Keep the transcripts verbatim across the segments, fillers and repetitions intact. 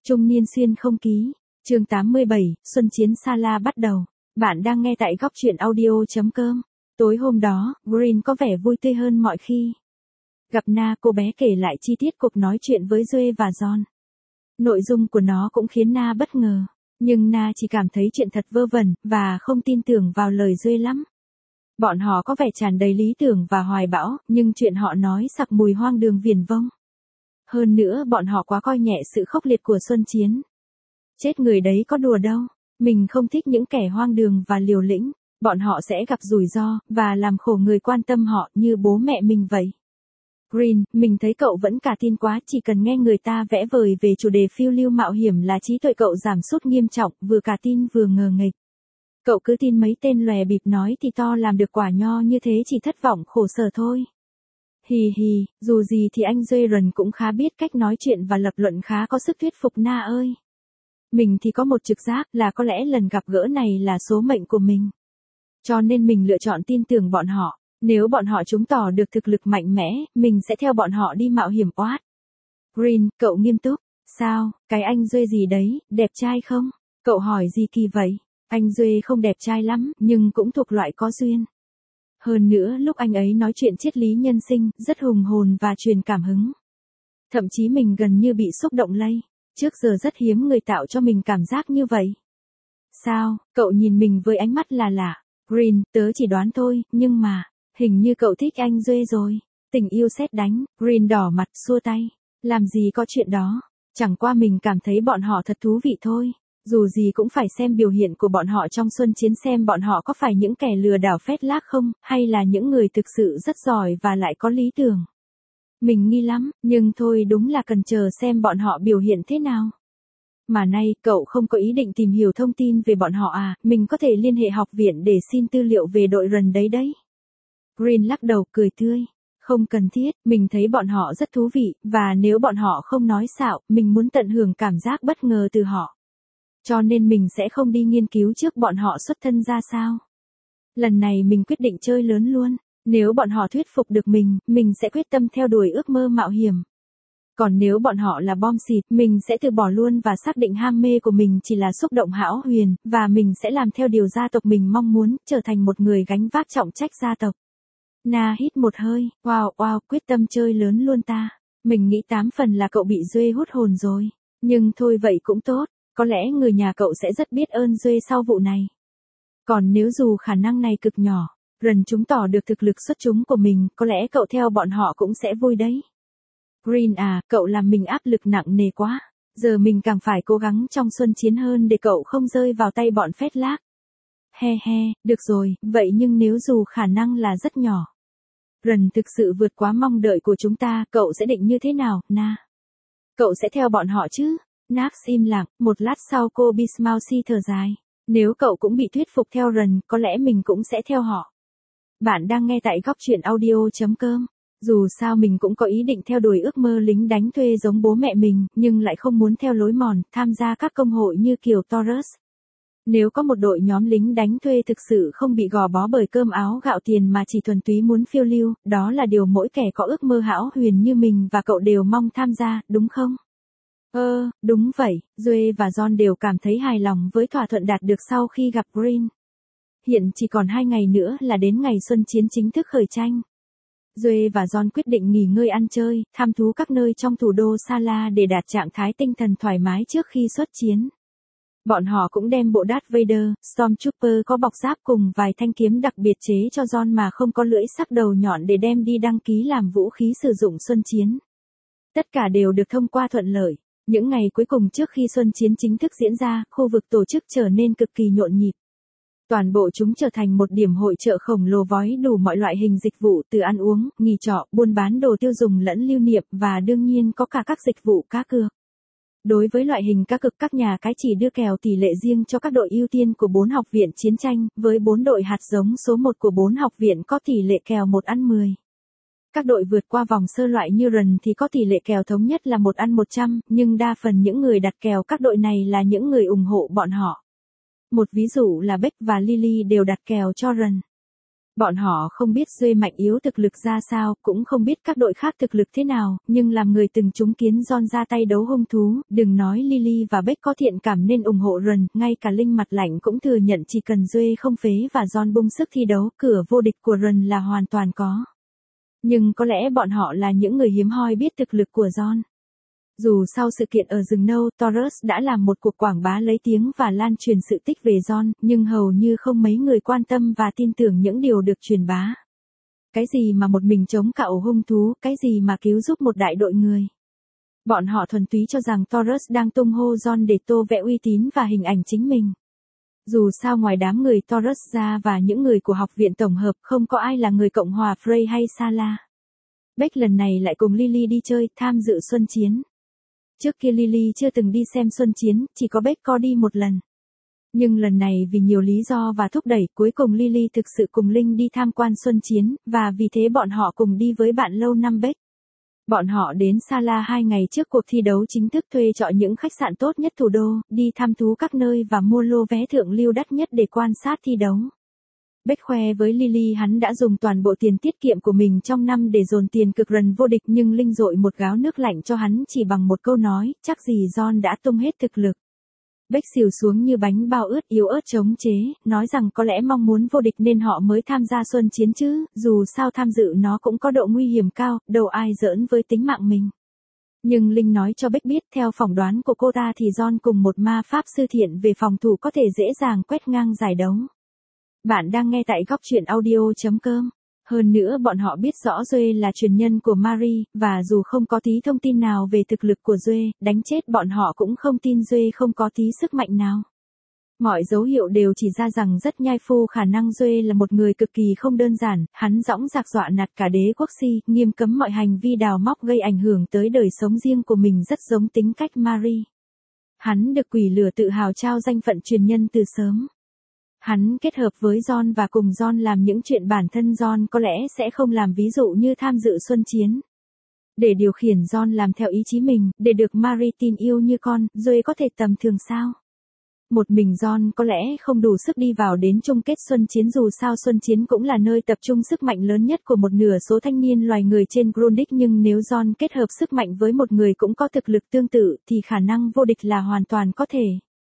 Trung niên xuyên không ký, chương tám mươi bảy, Xuân Chiến Sala bắt đầu. Bạn đang nghe tại góc truyện audio.com. Tối hôm đó, Green có vẻ vui tươi hơn mọi khi. Gặp Na, cô bé kể lại chi tiết cuộc nói chuyện với Joe và John. Nội dung của nó cũng khiến Na bất ngờ, nhưng Na chỉ cảm thấy chuyện thật vơ vẩn, và không tin tưởng vào lời Joe lắm. Bọn họ có vẻ tràn đầy lý tưởng và hoài bão, nhưng chuyện họ nói sặc mùi hoang đường viển vông. Hơn nữa bọn họ quá coi nhẹ sự khốc liệt của Xuân Chiến. Chết người đấy có đùa đâu, mình không thích những kẻ hoang đường và liều lĩnh, bọn họ sẽ gặp rủi ro, và làm khổ người quan tâm họ như bố mẹ mình vậy. Green, mình thấy cậu vẫn cả tin quá, chỉ cần nghe người ta vẽ vời về chủ đề phiêu lưu mạo hiểm là trí tuệ cậu giảm sút nghiêm trọng, vừa cả tin vừa ngờ nghệch. Cậu cứ tin mấy tên lòe bịp nói thì to làm được quả nho như thế, chỉ thất vọng khổ sở thôi. Hì hì, dù gì thì anh Jaron cũng khá biết cách nói chuyện và lập luận khá có sức thuyết phục Na ơi. Mình thì có một trực giác là có lẽ lần gặp gỡ này là số mệnh của mình. Cho nên mình lựa chọn tin tưởng bọn họ, nếu bọn họ chứng tỏ được thực lực mạnh mẽ, mình sẽ theo bọn họ đi mạo hiểm oát. Green, cậu nghiêm túc, sao, cái anh Duê gì đấy, đẹp trai không? Cậu hỏi gì kỳ vậy? Anh Duê không đẹp trai lắm, nhưng cũng thuộc loại có duyên. Hơn nữa lúc anh ấy nói chuyện triết lý nhân sinh, rất hùng hồn và truyền cảm hứng. Thậm chí mình gần như bị xúc động lây, trước giờ rất hiếm người tạo cho mình cảm giác như vậy. Sao, cậu nhìn mình với ánh mắt là lạ. Green, tớ chỉ đoán thôi, nhưng mà, hình như cậu thích anh Duê rồi. Tình yêu sét đánh, Green đỏ mặt xua tay. Làm gì có chuyện đó, chẳng qua mình cảm thấy bọn họ thật thú vị thôi. Dù gì cũng phải xem biểu hiện của bọn họ trong Xuân Chiến, xem bọn họ có phải những kẻ lừa đảo phét lác không, hay là những người thực sự rất giỏi và lại có lý tưởng. Mình nghi lắm, nhưng thôi đúng là cần chờ xem bọn họ biểu hiện thế nào. Mà nay, cậu không có ý định tìm hiểu thông tin về bọn họ à, mình có thể liên hệ học viện để xin tư liệu về đội rần đấy đấy. Green lắc đầu cười tươi. Không cần thiết, mình thấy bọn họ rất thú vị, và nếu bọn họ không nói xạo, mình muốn tận hưởng cảm giác bất ngờ từ họ. Cho nên mình sẽ không đi nghiên cứu trước bọn họ xuất thân ra sao. Lần này mình quyết định chơi lớn luôn. Nếu bọn họ thuyết phục được mình, mình sẽ quyết tâm theo đuổi ước mơ mạo hiểm. Còn nếu bọn họ là bom xịt, mình sẽ từ bỏ luôn và xác định ham mê của mình chỉ là xúc động hão huyền, và mình sẽ làm theo điều gia tộc mình mong muốn, trở thành một người gánh vác trọng trách gia tộc. Na hít một hơi, wow wow, quyết tâm chơi lớn luôn ta. Mình nghĩ tám phần là cậu bị Duê hút hồn rồi. Nhưng thôi vậy cũng tốt. Có lẽ người nhà cậu sẽ rất biết ơn Duê sau vụ này. Còn nếu dù khả năng này cực nhỏ, rần chứng tỏ được thực lực xuất chúng của mình, có lẽ cậu theo bọn họ cũng sẽ vui đấy. Green à, cậu làm mình áp lực nặng nề quá. Giờ mình càng phải cố gắng trong Xuân Chiến hơn để cậu không rơi vào tay bọn phét lác. He he, được rồi, vậy nhưng nếu dù khả năng là rất nhỏ, rần thực sự vượt quá mong đợi của chúng ta, cậu sẽ định như thế nào, Na? Cậu sẽ theo bọn họ chứ? Nax im lặng, một lát sau cô Bismouthie thở dài. Nếu cậu cũng bị thuyết phục theo rần, có lẽ mình cũng sẽ theo họ. Bạn đang nghe tại góc truyện audio.com. Dù sao mình cũng có ý định theo đuổi ước mơ lính đánh thuê giống bố mẹ mình, nhưng lại không muốn theo lối mòn, tham gia các công hội như kiểu Taurus. Nếu có một đội nhóm lính đánh thuê thực sự không bị gò bó bởi cơm áo gạo tiền mà chỉ thuần túy muốn phiêu lưu, đó là điều mỗi kẻ có ước mơ hão huyền như mình và cậu đều mong tham gia, đúng không? Ơ, đúng vậy, Joe và John đều cảm thấy hài lòng với thỏa thuận đạt được sau khi gặp Green. Hiện chỉ còn hai ngày nữa là đến ngày Xuân Chiến chính thức khởi tranh. Joe và John quyết định nghỉ ngơi ăn chơi, thăm thú các nơi trong thủ đô Sala để đạt trạng thái tinh thần thoải mái trước khi xuất chiến. Bọn họ cũng đem bộ Darth Vader, Stormtrooper có bọc giáp cùng vài thanh kiếm đặc biệt chế cho John mà không có lưỡi sắc đầu nhọn để đem đi đăng ký làm vũ khí sử dụng Xuân Chiến. Tất cả đều được thông qua thuận lợi. Những ngày cuối cùng trước khi Xuân Chiến chính thức diễn ra, khu vực tổ chức trở nên cực kỳ nhộn nhịp. Toàn bộ chúng trở thành một điểm hội chợ khổng lồ với đủ mọi loại hình dịch vụ từ ăn uống, nghỉ trọ, buôn bán đồ tiêu dùng lẫn lưu niệm và đương nhiên có cả các dịch vụ cá cược. Đối với loại hình cá cược, các nhà cái chỉ đưa kèo tỷ lệ riêng cho các đội ưu tiên của bốn học viện chiến tranh, với bốn đội hạt giống số một của bốn học viện có tỷ lệ kèo một ăn mười. Các đội vượt qua vòng sơ loại như rần thì có tỷ lệ kèo thống nhất là một ăn một trăm, nhưng đa phần những người đặt kèo các đội này là những người ủng hộ bọn họ. Một ví dụ là Beck và Lily đều đặt kèo cho rần. Bọn họ không biết Duê mạnh yếu thực lực ra sao, cũng không biết các đội khác thực lực thế nào, nhưng làm người từng chứng kiến John ra tay đấu hung thú, đừng nói Lily và Beck có thiện cảm nên ủng hộ Ron, ngay cả Linh mặt lạnh cũng thừa nhận chỉ cần Duê không phế và John bung sức thi đấu, cửa vô địch của Ron là hoàn toàn có. Nhưng có lẽ bọn họ là những người hiếm hoi biết thực lực của John. Dù sau sự kiện ở rừng nâu, Taurus đã làm một cuộc quảng bá lấy tiếng và lan truyền sự tích về John, nhưng hầu như không mấy người quan tâm và tin tưởng những điều được truyền bá. Cái gì mà một mình chống cả ổ hung thú, cái gì mà cứu giúp một đại đội người. Bọn họ thuần túy cho rằng Taurus đang tung hô John để tô vẽ uy tín và hình ảnh chính mình. Dù sao ngoài đám người Taurus ra và những người của học viện tổng hợp không có ai là người Cộng hòa Frey hay Sala. Beck lần này lại cùng Lily đi chơi, tham dự xuân chiến. Trước kia Lily chưa từng đi xem xuân chiến, chỉ có Beck có đi một lần. Nhưng lần này vì nhiều lý do và thúc đẩy, cuối cùng Lily thực sự cùng Linh đi tham quan xuân chiến, và vì thế bọn họ cùng đi với bạn lâu năm Beck. Bọn họ đến Sala hai ngày trước cuộc thi đấu chính thức, thuê trọ những khách sạn tốt nhất thủ đô, đi thăm thú các nơi và mua lô vé thượng lưu đắt nhất để quan sát thi đấu. Beck khoe với Lily hắn đã dùng toàn bộ tiền tiết kiệm của mình trong năm để dồn tiền cực rần vô địch, nhưng Linh dội một gáo nước lạnh cho hắn chỉ bằng một câu nói, chắc gì John đã tung hết thực lực. Beck xỉu xuống như bánh bao ướt yếu ớt chống chế, nói rằng có lẽ mong muốn vô địch nên họ mới tham gia xuân chiến chứ, dù sao tham dự nó cũng có độ nguy hiểm cao, đâu ai giỡn với tính mạng mình. Nhưng Linh nói cho Beck biết theo phỏng đoán của cô ta thì John cùng một ma pháp sư thiện về phòng thủ có thể dễ dàng quét ngang giải đấu. Bạn đang nghe tại góc truyện audio chấm com. Hơn nữa bọn họ biết rõ Duê là truyền nhân của Marie, và dù không có tí thông tin nào về thực lực của Duê, đánh chết bọn họ cũng không tin Duê không có tí sức mạnh nào. Mọi dấu hiệu đều chỉ ra rằng rất nhai phu khả năng Duê là một người cực kỳ không đơn giản, hắn dõng dạc dọa nạt cả đế quốc Si, nghiêm cấm mọi hành vi đào móc gây ảnh hưởng tới đời sống riêng của mình, rất giống tính cách Marie. Hắn được quỷ lửa tự hào trao danh phận truyền nhân từ sớm. Hắn kết hợp với John và cùng John làm những chuyện bản thân John có lẽ sẽ không làm, ví dụ như tham dự xuân chiến. Để điều khiển John làm theo ý chí mình, để được Marie tin yêu như con, Duê có thể tầm thường sao? Một mình John có lẽ không đủ sức đi vào đến chung kết xuân chiến, dù sao xuân chiến cũng là nơi tập trung sức mạnh lớn nhất của một nửa số thanh niên loài người trên Grundig, nhưng nếu John kết hợp sức mạnh với một người cũng có thực lực tương tự thì khả năng vô địch là hoàn toàn có thể.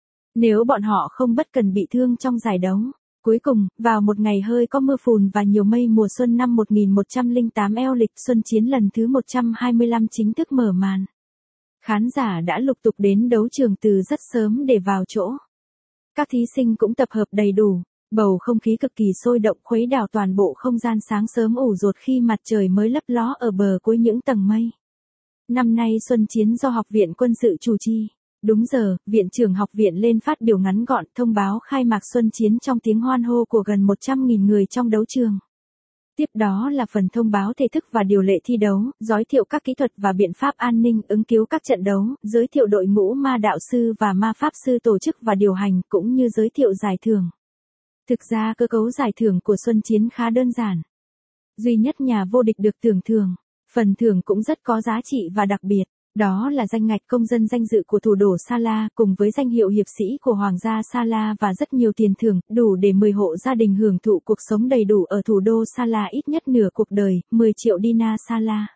Nếu bọn họ không bất cần bị thương trong giải đấu. Cuối cùng, vào một ngày hơi có mưa phùn và nhiều mây mùa xuân năm một nghìn một trăm lẻ tám eo lịch, xuân chiến lần thứ một trăm hai mươi lăm chính thức mở màn. Khán giả đã lục tục đến đấu trường từ rất sớm để vào chỗ. Các thí sinh cũng tập hợp đầy đủ, bầu không khí cực kỳ sôi động khuấy đảo toàn bộ không gian sáng sớm ủ rột khi mặt trời mới lấp ló ở bờ cuối những tầng mây. Năm nay xuân chiến do Học viện Quân sự chủ trì. Đúng giờ, viện trưởng học viện lên phát biểu ngắn gọn thông báo khai mạc xuân chiến trong tiếng hoan hô của gần một trăm nghìn người trong đấu trường. Tiếp đó là phần thông báo thể thức và điều lệ thi đấu, giới thiệu các kỹ thuật và biện pháp an ninh ứng cứu các trận đấu, giới thiệu đội ngũ ma đạo sư và ma pháp sư tổ chức và điều hành, cũng như giới thiệu giải thưởng. Thực ra cơ cấu giải thưởng của xuân chiến khá đơn giản. Duy nhất nhà vô địch được tưởng thưởng. Phần thưởng cũng rất có giá trị và đặc biệt. Đó là danh ngạch công dân danh dự của thủ đô Sala, cùng với danh hiệu hiệp sĩ của Hoàng gia Sala và rất nhiều tiền thưởng, đủ để mười hộ gia đình hưởng thụ cuộc sống đầy đủ ở thủ đô Sala ít nhất nửa cuộc đời, mười triệu dinar Sala.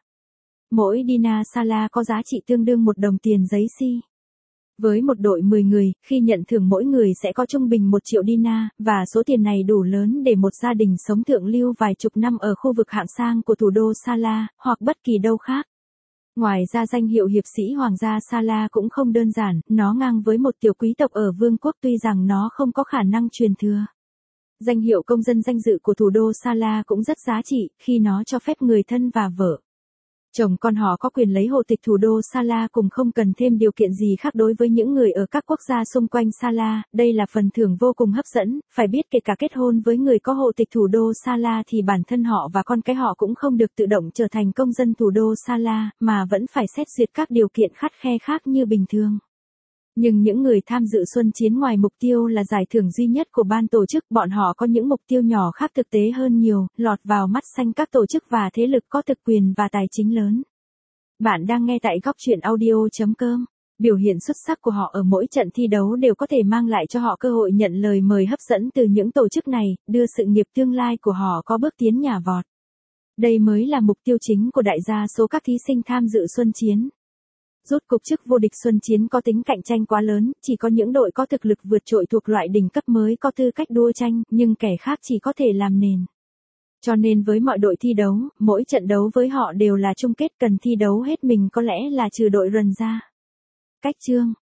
Mỗi dinar Sala có giá trị tương đương một đồng tiền giấy Si. Với một đội mười người, khi nhận thưởng mỗi người sẽ có trung bình một triệu dinar, và số tiền này đủ lớn để một gia đình sống thượng lưu vài chục năm ở khu vực hạng sang của thủ đô Sala, hoặc bất kỳ đâu khác. Ngoài ra danh hiệu hiệp sĩ Hoàng gia Sala cũng không đơn giản, nó ngang với một tiểu quý tộc ở vương quốc tuy rằng nó không có khả năng truyền thừa. Danh hiệu công dân danh dự của thủ đô Sala cũng rất giá trị, khi nó cho phép người thân và vợ chồng con họ có quyền lấy hộ tịch thủ đô Sala cùng không cần thêm điều kiện gì khác đối với những người ở các quốc gia xung quanh Sala. Đây là phần thưởng vô cùng hấp dẫn, phải biết kể cả kết hôn với người có hộ tịch thủ đô Sala thì bản thân họ và con cái họ cũng không được tự động trở thành công dân thủ đô Sala, mà vẫn phải xét duyệt các điều kiện khắt khe khác như bình thường. Nhưng những người tham dự xuân chiến ngoài mục tiêu là giải thưởng duy nhất của ban tổ chức, bọn họ có những mục tiêu nhỏ khác thực tế hơn nhiều, lọt vào mắt xanh các tổ chức và thế lực có thực quyền và tài chính lớn. Bạn đang nghe tại góc truyện audio chấm com. Biểu hiện xuất sắc của họ ở mỗi trận thi đấu đều có thể mang lại cho họ cơ hội nhận lời mời hấp dẫn từ những tổ chức này, đưa sự nghiệp tương lai của họ có bước tiến nhả vọt. Đây mới là mục tiêu chính của đại đa số các thí sinh tham dự Xuân Chiến. Rút cục chức vô địch Xuân Chiến có tính cạnh tranh quá lớn, chỉ có những đội có thực lực vượt trội thuộc loại đỉnh cấp mới có tư cách đua tranh, nhưng kẻ khác chỉ có thể làm nền. Cho nên với mọi đội thi đấu, mỗi trận đấu với họ đều là chung kết, cần thi đấu hết mình, có lẽ là trừ đội Rần ra. Cách chương